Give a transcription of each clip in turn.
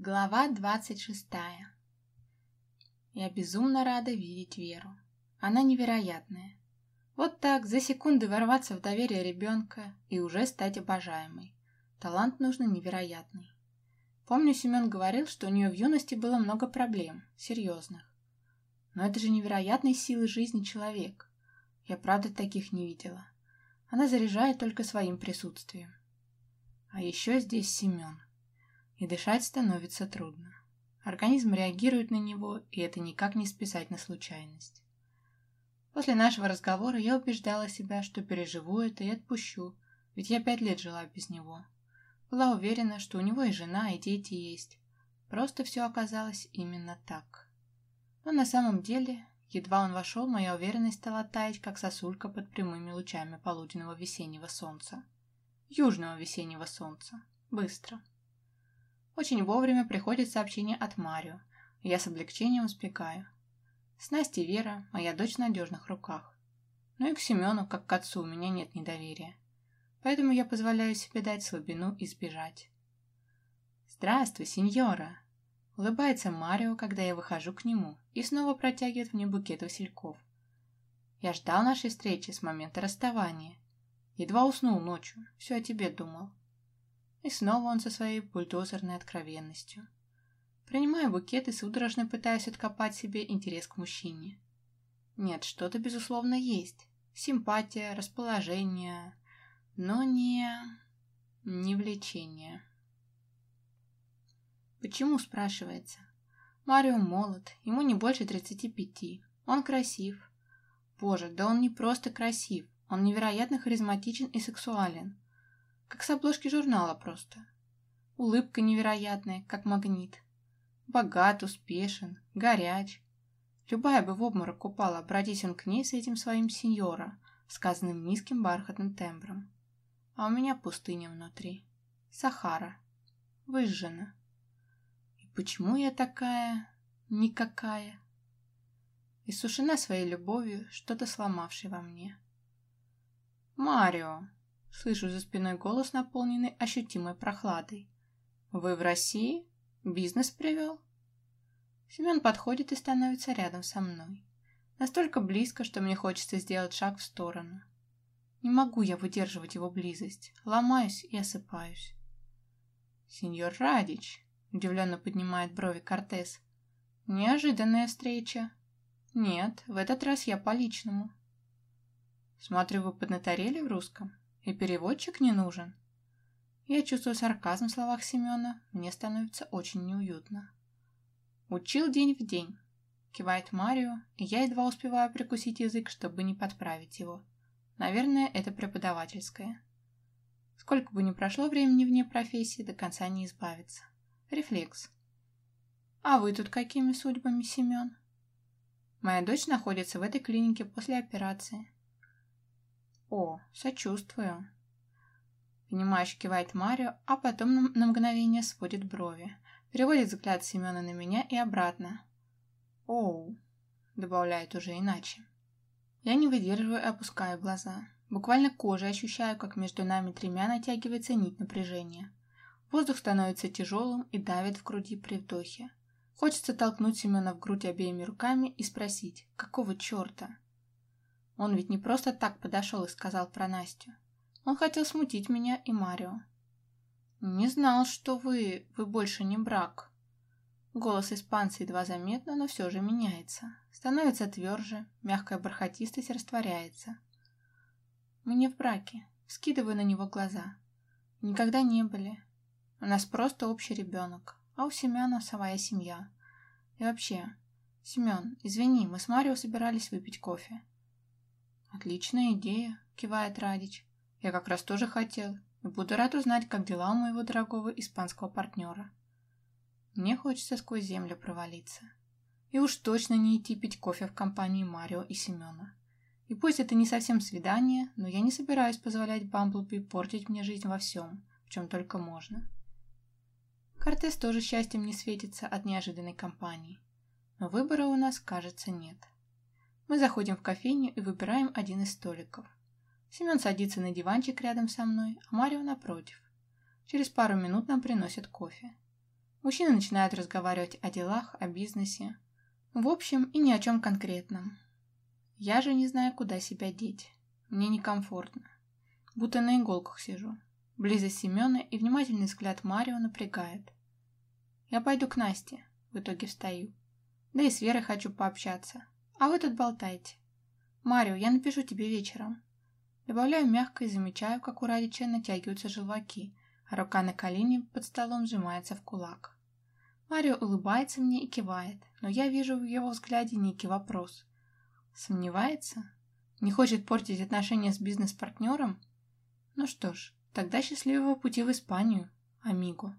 Глава 26. Я безумно рада видеть Веру. Она невероятная. Вот так, за секунды ворваться в доверие ребенка и уже стать обожаемой. Талант нужно невероятный. Помню, Семен говорил, что у нее в юности было много проблем, серьезных. Но это же невероятной силы жизни человек. Я правда таких не видела. Она заряжает только своим присутствием. А еще здесь Семен. И дышать становится трудно. Организм реагирует на него, и это никак не списать на случайность. После нашего разговора я убеждала себя, что переживу это и отпущу, ведь я 5 лет жила без него. Была уверена, что у него и жена, и дети есть. Просто все оказалось именно так. Но на самом деле, едва он вошел, моя уверенность стала таять, как сосулька под прямыми лучами полуденного весеннего солнца. Южного весеннего солнца. Быстро. Очень вовремя приходит сообщение от Марио, и я с облегчением успекаю. С Настей Вера, моя дочь в надежных руках. Ну и к Семену, как к отцу, у меня нет недоверия. Поэтому я позволяю себе дать слабину и сбежать. «Здравствуй, сеньора!» Улыбается Марио, когда я выхожу к нему, и снова протягивает мне букет васильков. Я ждал нашей встречи с момента расставания. Едва уснул ночью, все о тебе думал. И снова он со своей бульдозерной откровенностью. Принимаю букет и судорожно пытаюсь откопать себе интерес к мужчине. Нет, что-то безусловно есть. Симпатия, расположение, но не влечение. Почему, спрашивается? Марио молод, ему не больше 35. Он красив. Боже, да он не просто красив, он невероятно харизматичен и сексуален. Как с обложки журнала просто. Улыбка невероятная, как магнит. Богат, успешен, горяч. Любая бы в обморок упала, обратись он к ней с этим своим сеньора, сказанным низким бархатным тембром. А у меня пустыня внутри. Сахара. Выжжена. И почему я такая... никакая? Иссушена своей любовью, что-то сломавшей во мне. «Марио!» Слышу за спиной голос, наполненный ощутимой прохладой. «Вы в России? Бизнес привел?» Семен подходит и становится рядом со мной. Настолько близко, что мне хочется сделать шаг в сторону. Не могу я выдерживать его близость. Ломаюсь и осыпаюсь. «Сеньор Радич», — удивленно поднимает брови Кортес. «Неожиданная встреча. Нет, в этот раз я по личному». «Смотрю, вы поднаторели в русском? И переводчик не нужен?» Я чувствую сарказм в словах Семена, мне становится очень неуютно. «Учил день в день», — кивает Марио, и я едва успеваю прикусить язык, чтобы не подправить его. Наверное, это преподавательское. Сколько бы ни прошло времени вне профессии, до конца не избавиться. Рефлекс. «А вы тут какими судьбами, Семен?» «Моя дочь находится в этой клинике после операции». «О, сочувствую», — понимающе кивает Марио, а потом на мгновение сводит брови, переводит взгляд Семена на меня и обратно. «Оу», — добавляет уже иначе. Я не выдерживаю и опускаю глаза. Буквально кожей ощущаю, как между нами тремя натягивается нить напряжения. Воздух становится тяжелым и давит в груди при вдохе. Хочется толкнуть Семена в грудь обеими руками и спросить, какого черта? Он ведь не просто так подошел и сказал про Настю. Он хотел смутить меня и Марио. «Не знал, что вы больше не брак». Голос испанца едва заметно, но все же меняется. Становится тверже, мягкая бархатистость растворяется. «Мы не в браке», — скидываю на него глаза. «Никогда не были. У нас просто общий ребенок, а у Семена своя семья. И вообще, Семен, извини, мы с Марио собирались выпить кофе». «Отличная идея», — кивает Радич. «Я как раз тоже хотел, и буду рад узнать, как дела у моего дорогого испанского партнера». Мне хочется сквозь землю провалиться. И уж точно не идти пить кофе в компании Марио и Семена. И пусть это не совсем свидание, но я не собираюсь позволять Бамблби портить мне жизнь во всем, в чем только можно. Кортес тоже счастьем не светится от неожиданной компании. Но выбора у нас, кажется, нет. Мы заходим в кофейню и выбираем один из столиков. Семен садится на диванчик рядом со мной, а Марио напротив. Через пару минут нам приносят кофе. Мужчины начинают разговаривать о делах, о бизнесе. В общем, и ни о чем конкретном. Я же не знаю, куда себя деть. Мне некомфортно. Будто на иголках сижу. Близость Семена и внимательный взгляд Марио напрягает. Я пойду к Насте. В итоге встаю. Да и с Верой хочу пообщаться. А вы тут болтайте. Марио, я напишу тебе вечером. Добавляю мягко и замечаю, как у Радича натягиваются желваки, а рука на колене под столом сжимается в кулак. Марио улыбается мне и кивает, но я вижу в его взгляде некий вопрос. Сомневается? Не хочет портить отношения с бизнес-партнером? Ну что ж, тогда счастливого пути в Испанию, амиго.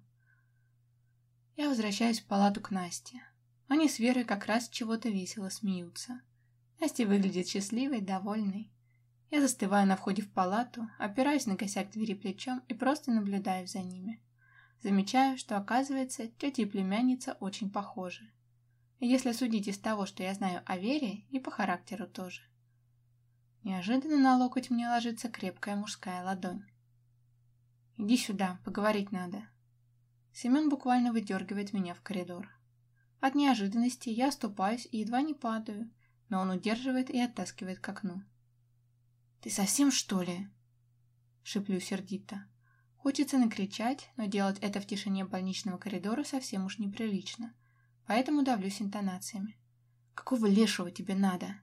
Я возвращаюсь в палату к Насте. Они с Верой как раз чего-то весело смеются. Настя выглядит счастливой, довольной. Я застываю на входе в палату, опираюсь на косяк двери плечом и просто наблюдаю за ними. Замечаю, что, оказывается, тетя и племянница очень похожи. И если судить из того, что я знаю о Вере, и по характеру тоже. Неожиданно на локоть мне ложится крепкая мужская ладонь. «Иди сюда, поговорить надо». Семен буквально выдергивает меня в коридор. От неожиданности я оступаюсь и едва не падаю, но он удерживает и оттаскивает к окну. «Ты совсем, что ли?» Шиплю сердито. Хочется накричать, но делать это в тишине больничного коридора совсем уж неприлично, поэтому давлюсь интонациями. «Какого лешего тебе надо?»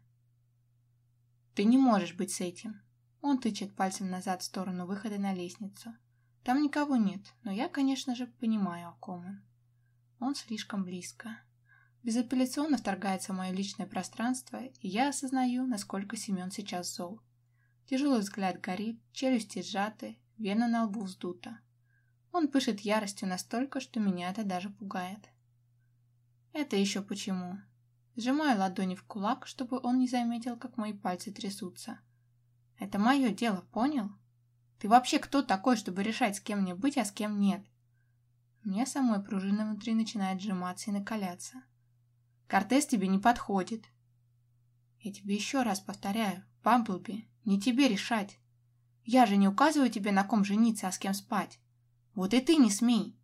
«Ты не можешь быть с этим». Он тычет пальцем назад в сторону выхода на лестницу. Там никого нет, но я, конечно же, понимаю, о ком он. Он слишком близко. Безапелляционно вторгается в мое личное пространство, и я осознаю, насколько Семен сейчас зол. Тяжелый взгляд горит, челюсти сжаты, вена на лбу вздута. Он пышет яростью настолько, что меня это даже пугает. Это еще почему? Сжимаю ладони в кулак, чтобы он не заметил, как мои пальцы трясутся. Это мое дело, понял? Ты вообще кто такой, чтобы решать, с кем мне быть, а с кем нет? Мне самой пружина внутри начинает сжиматься и накаляться. Кортес тебе не подходит. Я тебе еще раз повторяю, Бамблби, не тебе решать. Я же не указываю тебе, на ком жениться, а с кем спать. Вот и ты не смей.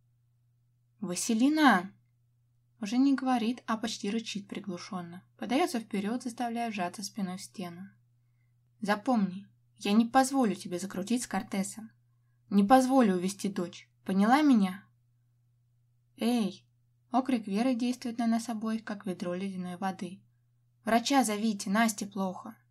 Василина! Уже не говорит, а почти рычит приглушенно. Подается вперед, заставляя вжаться спиной в стену. Запомни, я не позволю тебе закрутить с Кортесом. Не позволю увести дочь. Поняла меня? Эй! Окрик Веры действует на нас обоих, как ведро ледяной воды. Врача зовите, Насте плохо.